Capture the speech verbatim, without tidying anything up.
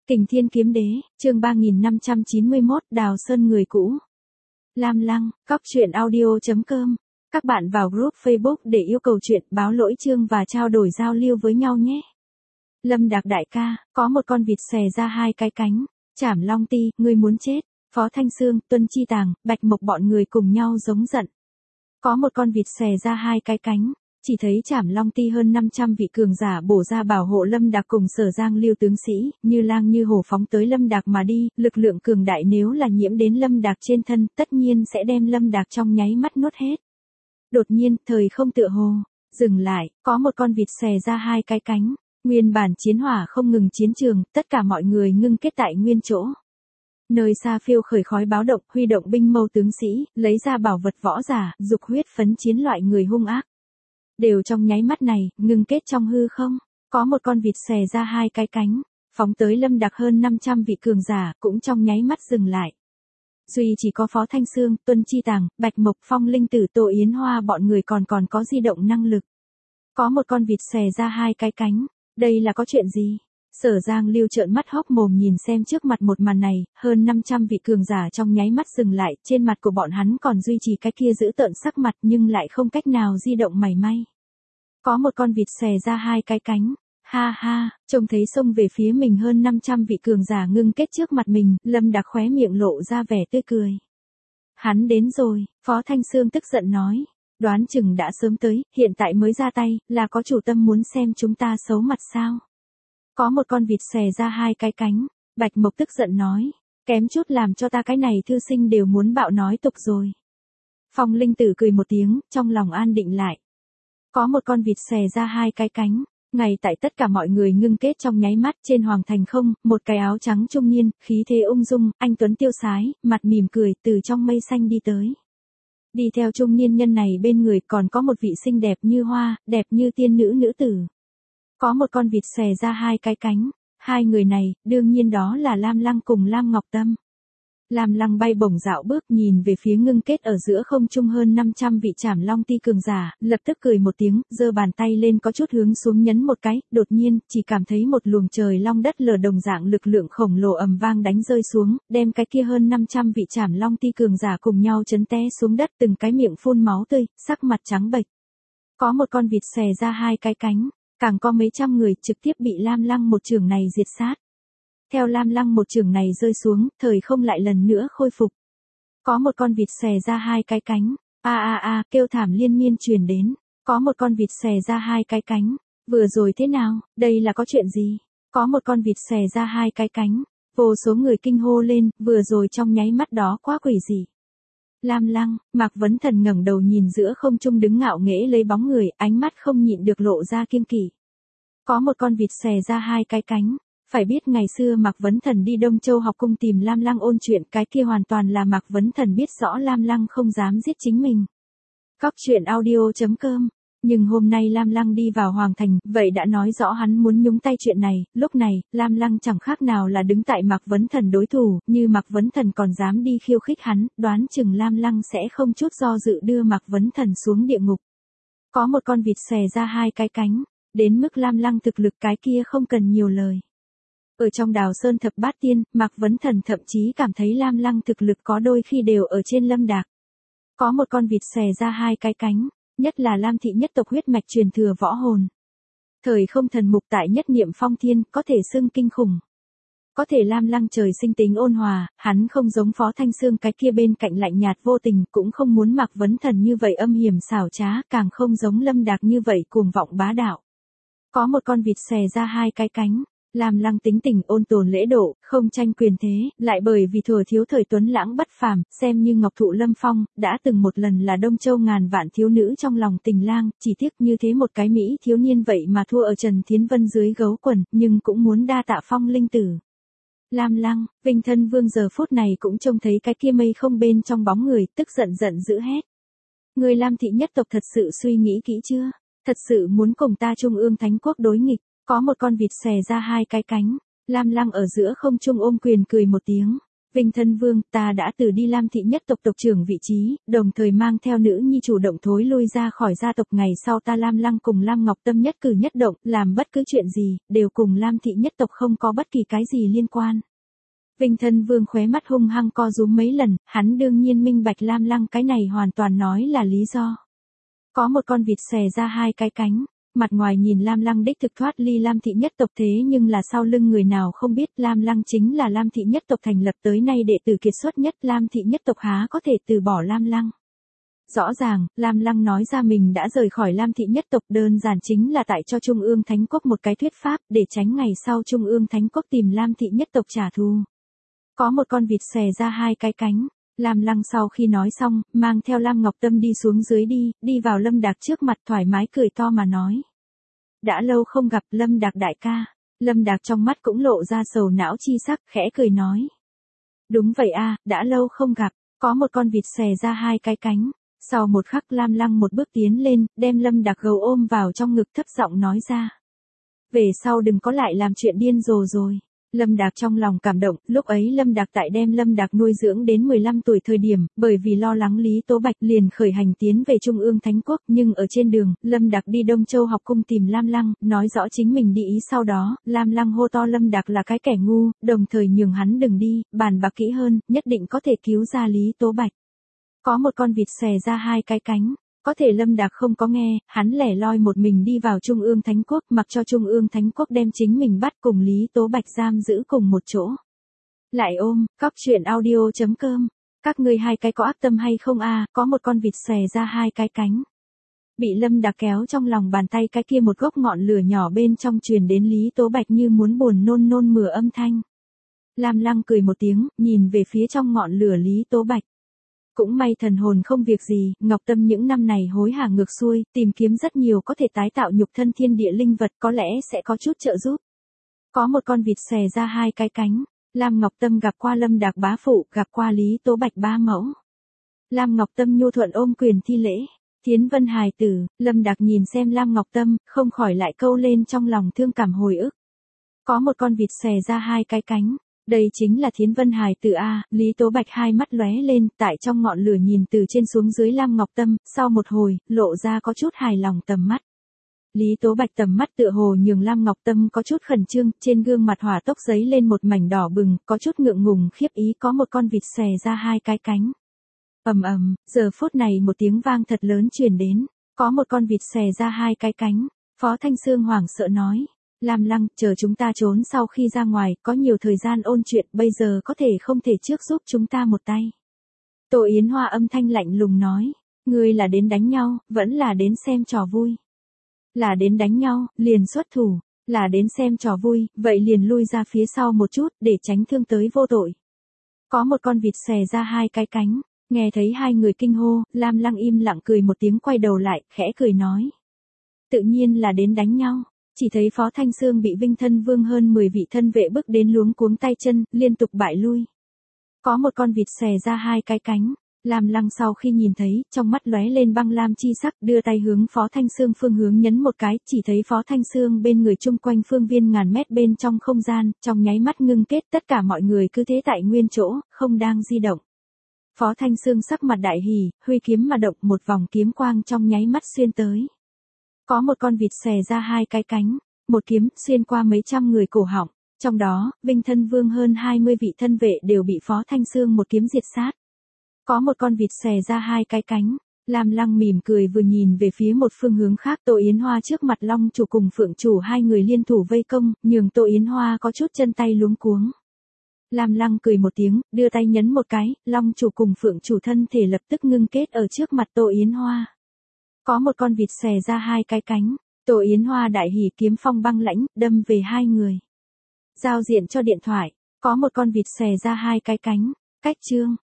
Kình Thiên Kiếm Đế, chương ba nghìn năm trăm chín mươi mốt, Đào Sơn người cũ. Lam Lăng, cóc truyện audio chấm com. Các bạn vào group Facebook để yêu cầu chuyện, báo lỗi chương và trao đổi giao lưu với nhau nhé. Lâm Đạc đại ca, có một con vịt xòe ra hai cái cánh. Trảm Long Ti, ngươi muốn chết. Phó Thanh Sương, Tuân Chi Tàng, Bạch Mộc bọn người cùng nhau giống giận. Có một con vịt xòe ra hai cái cánh. Chỉ thấy Trảm Long Ti hơn năm trăm vị cường giả bổ ra bảo hộ Lâm Đạc cùng Sở Giang Lưu tướng sĩ, như lang như hổ phóng tới Lâm Đạc mà đi, lực lượng cường đại nếu là nhiễm đến Lâm Đạc trên thân, tất nhiên sẽ đem Lâm Đạc trong nháy mắt nuốt hết. Đột nhiên, thời không tựa hồ dừng lại, có một con vịt xòe ra hai cái cánh, nguyên bản chiến hỏa không ngừng chiến trường, tất cả mọi người ngưng kết tại nguyên chỗ. Nơi xa phiêu khởi khói báo động, huy động binh mâu tướng sĩ, lấy ra bảo vật võ giả, dục huyết phấn chiến loại người hung ác. Đều trong nháy mắt này, ngưng kết trong hư không, có một con vịt xòe ra hai cái cánh, phóng tới Lâm Đạc hơn năm trăm vị cường giả, cũng trong nháy mắt dừng lại. Duy chỉ có Phó Thanh Sương, Tuân Chi Tàng, Bạch Mộc, Phong Linh Tử, Tô Yến Hoa bọn người còn còn có di động năng lực. Có một con vịt xòe ra hai cái cánh, đây là có chuyện gì? Sở Giang Lưu trợn mắt hốc mồm nhìn xem trước mặt một màn này, hơn năm trăm vị cường giả trong nháy mắt dừng lại, trên mặt của bọn hắn còn duy trì cái kia giữ tợn sắc mặt nhưng lại không cách nào di động mảy may. Có một con vịt xòe ra hai cái cánh, ha ha, trông thấy xông về phía mình hơn năm trăm vị cường giả ngưng kết trước mặt mình, Lâm Đạc khóe miệng lộ ra vẻ tươi cười. Hắn đến rồi, Phó Thanh Sương tức giận nói, đoán chừng đã sớm tới, hiện tại mới ra tay, là có chủ tâm muốn xem chúng ta xấu mặt sao? Có một con vịt xòe ra hai cái cánh, Bạch Mộc tức giận nói, kém chút làm cho ta cái này thư sinh đều muốn bạo nói tục rồi. Phong Linh Tử cười một tiếng, trong lòng an định lại. Có một con vịt xòe ra hai cái cánh, ngay tại tất cả mọi người ngưng kết trong nháy mắt trên hoàng thành không, một cái áo trắng trung niên, khí thế ung dung, anh tuấn tiêu sái, mặt mỉm cười từ trong mây xanh đi tới. Đi theo trung niên nhân này bên người còn có một vị xinh đẹp như hoa, đẹp như tiên nữ nữ tử. Có một con vịt xòe ra hai cái cánh, hai người này, đương nhiên đó là Lam Lăng cùng Lam Ngọc Tâm. Lam Lăng bay bổng dạo bước nhìn về phía ngưng kết ở giữa không trung hơn năm trăm vị Trảm Long Ti cường giả, lập tức cười một tiếng, giơ bàn tay lên có chút hướng xuống nhấn một cái, đột nhiên, chỉ cảm thấy một luồng trời long đất lở đồng dạng lực lượng khổng lồ ầm vang đánh rơi xuống, đem cái kia hơn năm trăm vị Trảm Long Ti cường giả cùng nhau chấn té xuống đất, từng cái miệng phun máu tươi, sắc mặt trắng bệch. Có một con vịt xòe ra hai cái cánh, càng có mấy trăm người trực tiếp bị Lam Lăng một chưởng này diệt sát. Theo Lam Lăng một chưởng này rơi xuống, thời không lại lần nữa khôi phục. Có một con vịt xòe ra hai cái cánh, a a a, kêu thảm liên miên truyền đến. Có một con vịt xòe ra hai cái cánh, vừa rồi thế nào, đây là có chuyện gì? Có một con vịt xòe ra hai cái cánh, vô số người kinh hô lên, vừa rồi trong nháy mắt đó quá quỷ dị. Lam Lăng, Mạc Vấn Thần ngẩng đầu nhìn giữa không trung đứng ngạo nghễ lấy bóng người, ánh mắt không nhịn được lộ ra kiêng kỵ. Có một con vịt xòe ra hai cái cánh. Phải biết ngày xưa Mạc Vấn Thần đi Đông Châu học cung tìm Lam Lăng ôn chuyện, cái kia hoàn toàn là Mạc Vấn Thần biết rõ Lam Lăng không dám giết chính mình. Cóc truyện audio chấm com. Nhưng hôm nay Lam Lăng đi vào Hoàng Thành, vậy đã nói rõ hắn muốn nhúng tay chuyện này, lúc này, Lam Lăng chẳng khác nào là đứng tại Mạc Vấn Thần đối thủ, như Mạc Vấn Thần còn dám đi khiêu khích hắn, đoán chừng Lam Lăng sẽ không chút do dự đưa Mạc Vấn Thần xuống địa ngục. Có một con vịt xòe ra hai cái cánh, đến mức Lam Lăng thực lực cái kia không cần nhiều lời. Ở trong Đào Sơn thập bát tiên, Mạc Vấn Thần thậm chí cảm thấy Lam Lăng thực lực có đôi khi đều ở trên Lâm Đạc. Có một con vịt xòe ra hai cái cánh, nhất là Lam thị nhất tộc huyết mạch truyền thừa võ hồn. Thời không thần mục tại nhất niệm phong thiên, có thể xưng kinh khủng. Có thể Lam Lăng trời sinh tính ôn hòa, hắn không giống Phó Thanh Sương cái kia bên cạnh lạnh nhạt vô tình, cũng không muốn Mạc Vấn Thần như vậy âm hiểm xảo trá, càng không giống Lâm Đạc như vậy cuồng vọng bá đạo. Có một con vịt xòe ra hai cái cánh. Lam Lăng tính tình ôn tồn lễ độ, không tranh quyền thế, lại bởi vì thừa thiếu thời tuấn lãng bất phàm, xem như Ngọc Thụ Lâm Phong, đã từng một lần là Đông Châu ngàn vạn thiếu nữ trong lòng tình lang, chỉ tiếc như thế một cái Mỹ thiếu niên vậy mà thua ở Trần Thiến Vân dưới gấu quần, nhưng cũng muốn đa tạ Phong Linh Tử. Lam Lăng, Vinh Thân Vương giờ phút này cũng trông thấy cái kia mây không bên trong bóng người, tức giận giận dữ hét. Người Lam thị nhất tộc thật sự suy nghĩ kỹ chưa? Thật sự muốn cùng ta Trung ương Thánh Quốc đối nghịch? Có một con vịt xòe ra hai cái cánh, Lam Lăng ở giữa không trung ôm quyền cười một tiếng. Vinh thân vương, ta đã từ đi Lam thị nhất tộc tộc trưởng vị trí, đồng thời mang theo nữ nhi chủ động thối lui ra khỏi gia tộc. Ngày sau ta Lam Lăng cùng Lam Ngọc Tâm nhất cử nhất động, làm bất cứ chuyện gì, đều cùng Lam thị nhất tộc không có bất kỳ cái gì liên quan. Vinh thân vương khóe mắt hung hăng co rúm mấy lần, hắn đương nhiên minh bạch Lam Lăng cái này hoàn toàn nói là lý do. Có một con vịt xòe ra hai cái cánh. Mặt ngoài nhìn Lam Lăng đích thực thoát ly Lam thị nhất tộc, thế nhưng là sau lưng người nào không biết Lam Lăng chính là Lam thị nhất tộc thành lập tới nay đệ tử kiệt xuất nhất, Lam thị nhất tộc há có thể từ bỏ Lam Lăng. Rõ ràng, Lam Lăng nói ra mình đã rời khỏi Lam thị nhất tộc đơn giản chính là tại cho Trung ương Thánh Quốc một cái thuyết pháp để tránh ngày sau Trung ương Thánh Quốc tìm Lam thị nhất tộc trả thù. Có một con vịt xòe ra hai cái cánh. Lam Lăng sau khi nói xong, mang theo Lam Ngọc Tâm đi xuống dưới đi, đi vào Lâm Đạc trước mặt thoải mái cười to mà nói. Đã lâu không gặp Lâm Đạc đại ca. Lâm Đạc trong mắt cũng lộ ra sầu não chi sắc, khẽ cười nói. Đúng vậy a, đã lâu không gặp, có một con vịt xòe ra hai cái cánh. Sau một khắc Lam Lăng một bước tiến lên, đem Lâm Đạc gầu ôm vào trong ngực thấp giọng nói ra. Về sau đừng có lại làm chuyện điên rồ rồi. Lâm Đạc trong lòng cảm động, lúc ấy Lâm Đạc tại đem Lâm Đạc nuôi dưỡng đến mười lăm tuổi thời điểm, bởi vì lo lắng Lý Tố Bạch liền khởi hành tiến về Trung ương Thánh Quốc, nhưng ở trên đường, Lâm Đạc đi Đông Châu học cung tìm Lam Lăng, nói rõ chính mình đi ý sau đó, Lam Lăng hô to Lâm Đạc là cái kẻ ngu, đồng thời nhường hắn đừng đi, bàn bạc kỹ hơn, nhất định có thể cứu ra Lý Tố Bạch. Có một con vịt xòe ra hai cái cánh. Có thể Lâm Đạc không có nghe, hắn lẻ loi một mình đi vào Trung ương Thánh Quốc, mặc cho Trung ương Thánh Quốc đem chính mình bắt cùng Lý Tố Bạch giam giữ cùng một chỗ. Lại ôm, cóc truyện audio chấm com. Các ngươi hai cái có ác tâm hay không a? Có một con vịt xòe ra hai cái cánh. Bị Lâm Đạc kéo trong lòng bàn tay cái kia một gốc ngọn lửa nhỏ bên trong truyền đến Lý Tố Bạch như muốn buồn nôn nôn mửa âm thanh. Lam Lăng cười một tiếng, nhìn về phía trong ngọn lửa Lý Tố Bạch. Cũng may thần hồn không việc gì, Ngọc Tâm những năm này hối hả ngược xuôi, tìm kiếm rất nhiều có thể tái tạo nhục thân thiên địa linh vật, có lẽ sẽ có chút trợ giúp. Có một con vịt xòe ra hai cái cánh. Lam Ngọc Tâm gặp qua Lâm Đạc bá phụ, gặp qua Lý Tố Bạch bá mẫu. Lam Ngọc Tâm nhu thuận ôm quyền thi lễ. Thiến Vân hài tử, Lâm Đạc nhìn xem Lam Ngọc Tâm, không khỏi lại câu lên trong lòng thương cảm hồi ức. Có một con vịt xòe ra hai cái cánh. Đây chính là Thiến Vân hài tử a. Lý Tố Bạch hai mắt lóe lên, tại trong ngọn lửa nhìn từ trên xuống dưới Lam Ngọc Tâm, sau một hồi, lộ ra có chút hài lòng tầm mắt. Lý Tố Bạch tầm mắt tựa hồ nhường Lam Ngọc Tâm có chút khẩn trương, trên gương mặt hỏa tốc giấy lên một mảnh đỏ bừng, có chút ngượng ngùng khiếp ý. Có một con vịt xòe ra hai cái cánh. Ầm ầm, giờ phút này một tiếng vang thật lớn truyền đến, có một con vịt xòe ra hai cái cánh. Phó Thanh Sương hoảng sợ nói. Lam Lăng, chờ chúng ta trốn sau khi ra ngoài, có nhiều thời gian ôn chuyện, bây giờ có thể không thể trước giúp chúng ta một tay. Tô Yến Hoa âm thanh lạnh lùng nói, ngươi là đến đánh nhau, vẫn là đến xem trò vui. Là đến đánh nhau, liền xuất thủ, là đến xem trò vui, vậy liền lui ra phía sau một chút, để tránh thương tới vô tội. Có một con vịt xòe ra hai cái cánh, nghe thấy hai người kinh hô, Lam Lăng im lặng cười một tiếng quay đầu lại, khẽ cười nói. Tự nhiên là đến đánh nhau. Chỉ thấy Phó Thanh Sương bị Vinh thân vương hơn mười vị thân vệ bức đến luống cuống tay chân, liên tục bại lui. Có một con vịt xòe ra hai cái cánh. Lam Lăng sau khi nhìn thấy, trong mắt lóe lên băng lam chi sắc, đưa tay hướng Phó Thanh Sương phương hướng nhấn một cái, chỉ thấy Phó Thanh Sương bên người chung quanh phương viên ngàn mét bên trong không gian, trong nháy mắt ngưng kết, tất cả mọi người cứ thế tại nguyên chỗ, không đang di động. Phó Thanh Sương sắc mặt đại hỉ, huy kiếm mà động, một vòng kiếm quang trong nháy mắt xuyên tới. Có một con vịt xòe ra hai cái cánh, một kiếm xuyên qua mấy trăm người cổ họng, trong đó, Vinh thân vương hơn hai mươi vị thân vệ đều bị Phó Thanh Sương một kiếm diệt sát. Có một con vịt xòe ra hai cái cánh, Lam Lăng mỉm cười vừa nhìn về phía một phương hướng khác. Tô Yến Hoa trước mặt Long chủ cùng Phượng chủ hai người liên thủ vây công, nhường Tô Yến Hoa có chút chân tay luống cuống. Lam Lăng cười một tiếng, đưa tay nhấn một cái, Long chủ cùng Phượng chủ thân thể lập tức ngưng kết ở trước mặt Tô Yến Hoa. Có một con vịt xòe ra hai cái cánh, Tô Yến Hoa đại hỉ kiếm phong băng lãnh, đâm về hai người. Giao diện cho điện thoại, có một con vịt xòe ra hai cái cánh, cách chương.